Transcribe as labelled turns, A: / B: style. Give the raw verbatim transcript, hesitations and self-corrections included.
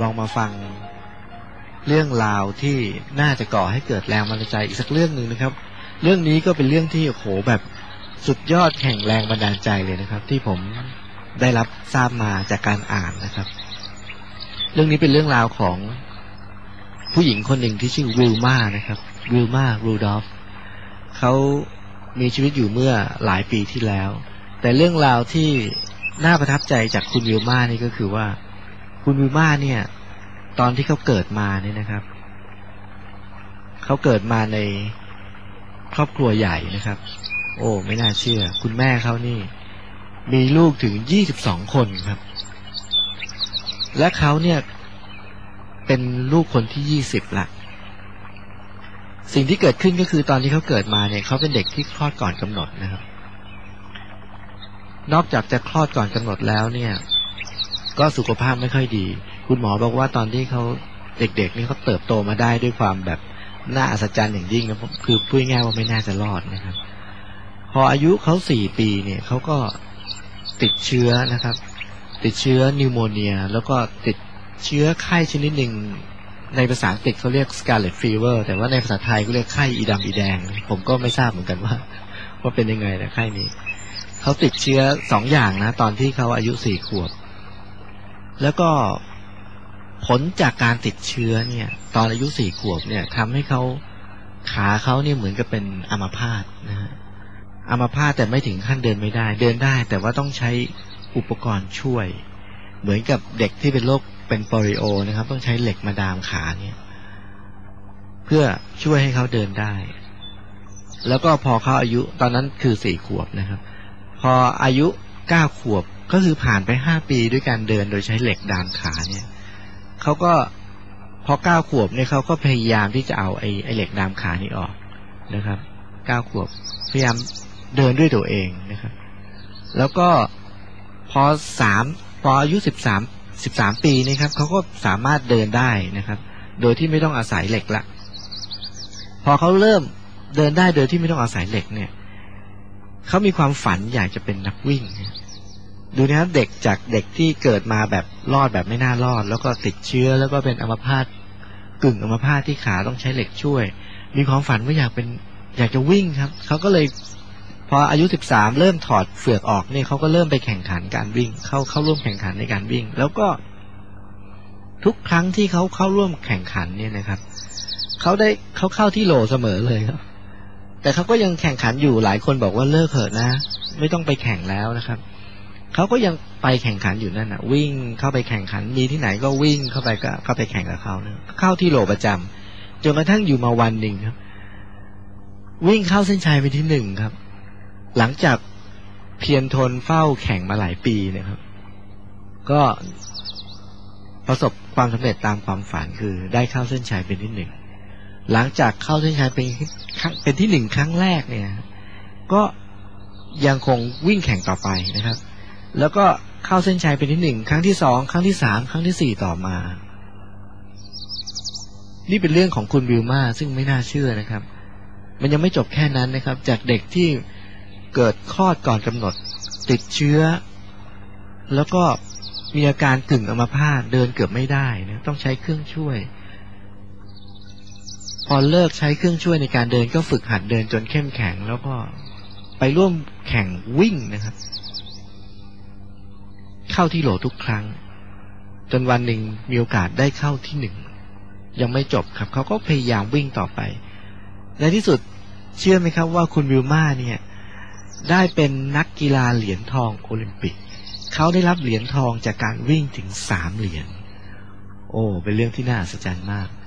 A: ลองมาฟังเรื่องราวที่น่าจะก่อให้เกิดแรงบันดาลใจอีกสักเรื่องหนึ่งนะครับเรื่องนี้ก็เป็นเรื่องที่โอ้โหแบบสุดยอดแห่งแรงบันดาลใจเลยนะครับที่ผมได้รับทราบมาจากการอ่านนะครับเรื่องนี้เป็นเรื่องราวของผู้หญิงคนหนึ่งที่ชื่อวิลมานะครับวิลมารูดอฟเขามีชีวิตอยู่เมื่อหลายปีที่แล้วแต่เรื่องราวที่น่าประทับใจจากคุณวิลมานี่ก็คือว่าคุณวิลมาเนี่ยตอนที่เขาเกิดมาเนี่ยนะครับเขาเกิดมาในครอบครัวใหญ่นะครับโอ้ไม่น่าเชื่อคุณแม่เขานี่มีลูกถึงยี่สิบสองคนครับและเขาเนี่ยเป็นลูกคนที่ยี่สิบละสิ่งที่เกิดขึ้นก็คือตอนที่เขาเกิดมาเนี่ยเขาเป็นเด็กที่คลอดก่อนกำหนดนะครับนอกจากจะคลอดก่อนกำหนดแล้วเนี่ยก็สุขภาพไม่ค่อยดีคุณหมอบอกว่าตอนที่เขาเด็กๆนี่เขาเติบโตมาได้ด้วยความแบบน่าอัศจรรย์อย่างยิ่งนะคือพูดง่ายว่าไม่น่าจะรอดนะครับพออายุเขาสี่ปีเนี่ยเขาก็ติดเชื้อนะครับติดเชื้อนิวโมเนียแล้วก็ติดเชื้อไข้ชนิดหนึ่งในภาษาอังกฤษเขาเรียก Scarlet Fever แต่ว่าในภาษาไทยเขาเรียกไข้อีดำอีแดงผมก็ไม่ทราบเหมือนกันว่าว่าเป็นยังไงนะไข้นี้เขาติดเชื้อสองอย่างนะตอนที่เขาอายุสี่ขวบแล้วก็ผลจากการติดเชื้อเนี่ยตอนอายุสี่ขวบเนี่ยทำให้เขาขาเขาเนี่ยเหมือนกับเป็นอัมพาตนะฮะอัมพาตแต่ไม่ถึงขั้นเดินไม่ได้เดินได้แต่ว่าต้องใช้อุปกรณ์ช่วยเหมือนกับเด็กที่เป็นโรคเป็นโปลิโอนะครับต้องใช้เหล็กมาดามขาเนี่ยเพื่อช่วยให้เขาเดินได้แล้วก็พอเขาอายุตอนนั้นคือสี่ขวบนะครับพออายุเก้าขวบก็คือผ่านไปห้าปีด้วยการเดินโดยใช้เหล็กดามขาเนี่ยเขาก็พอเก้าขวบเนี่ยเขาก็พยายามที่จะเอาไอ้ไอ้เหล็กดามขานี้ออกนะครับเก้าขวบพยายามเดินด้วยตัวเองนะครับแล้วก็พอสามพออายุสิบสามสิบสามปีนี่ครับเขาก็สามารถเดินได้นะครับโดยที่ไม่ต้องอาศัยเหล็กละพอเขาเริ่มเดินได้โดยที่ไม่ต้องอาศัยเหล็กเนี่ยเขามีความฝันอยากจะเป็นนักวิ่งดูนะครับเด็กจากเด็กที่เกิดมาแบบรอดแบบไม่น่ารอดแล้วก็ติดเชื้อแล้วก็เป็นอัมพาตกึ่งอัมพาตที่ขาต้องใช้เหล็กช่วยมีความฝันว่าอยากเป็นอยากจะวิ่งครับเขาก็เลยพออายุสิบสามเริ่มถอดเฟือกออกเนี่ยเขาก็เริ่มไปแข่งขันการวิ่งเข้าเข้าร่วมแข่งขันในการวิ่งแล้วก็ทุกครั้งที่เขาเข้าร่วมแข่งขันเนี่ยนะครับเขาได้เขาเข้าที่โหลเสมอเลยครับแต่เขาก็ยังแข่งขันอยู่หลายคนบอกว่าเลิกเถอะนะไม่ต้องไปแข่งแล้วนะครับเขาก็ยังไปแข่งขันอยู่นั่นนะวิ่งเข้าไปแข่งขันมีที่ไหนก็วิ่งเข้าไปก็เข้าไปแข่งกับเขานะเข้าที่โหลประจำจนกระทั่งอยู่มาวันหนึ่งครับวิ่งเข้าเส้นชัยไปที่หนึ่งครับหลังจากเพียรทนเฝ้าแข่งมาหลายปีนะครับก็ประสบความสำเร็จตามความฝันคือได้เข้าเส้นชัยเป็นที่หนึ่งหลังจากเข้าเส้นชัยเป็นเป็นที่หนึ่งครั้งแรกเนี่ยก็ยังคงวิ่งแข่งต่อไปนะครับแล้วก็เข้าเส้นชัยเป็นที่หนึ่งครั้งที่สองครั้งที่สามครั้งที่สี่ต่อมานี่เป็นเรื่องของคุณวิลมาซึ่งไม่น่าเชื่อนะครับมันยังไม่จบแค่นั้นนะครับจากเด็กที่เกิดคลอดก่อนกำหนดติดเชื้อแล้วก็มีอาการกึ่งอัมพาตเดินเกือบไม่ได้นะต้องใช้เครื่องช่วยพอเลิกใช้เครื่องช่วยในการเดินก็ฝึกหัดเดินจนเข้มแข็งแล้วก็ไปร่วมแข่งวิ่งนะครับเข้าที่โหลทุกครั้งจนวันหนึ่งมีโอกาสได้เข้าที่หนึ่งยังไม่จบครับเขาก็พยายามวิ่งต่อไปในที่สุดเชื่อไหมครับว่าคุณวิลมาเนี่ยได้เป็นนักกีฬาเหรียญทองโอลิมปิกเขาได้รับเหรียญทองจากการวิ่งถึงสามเหรียญโอ้เป็นเรื่องที่น่าอัศจรรย์มาก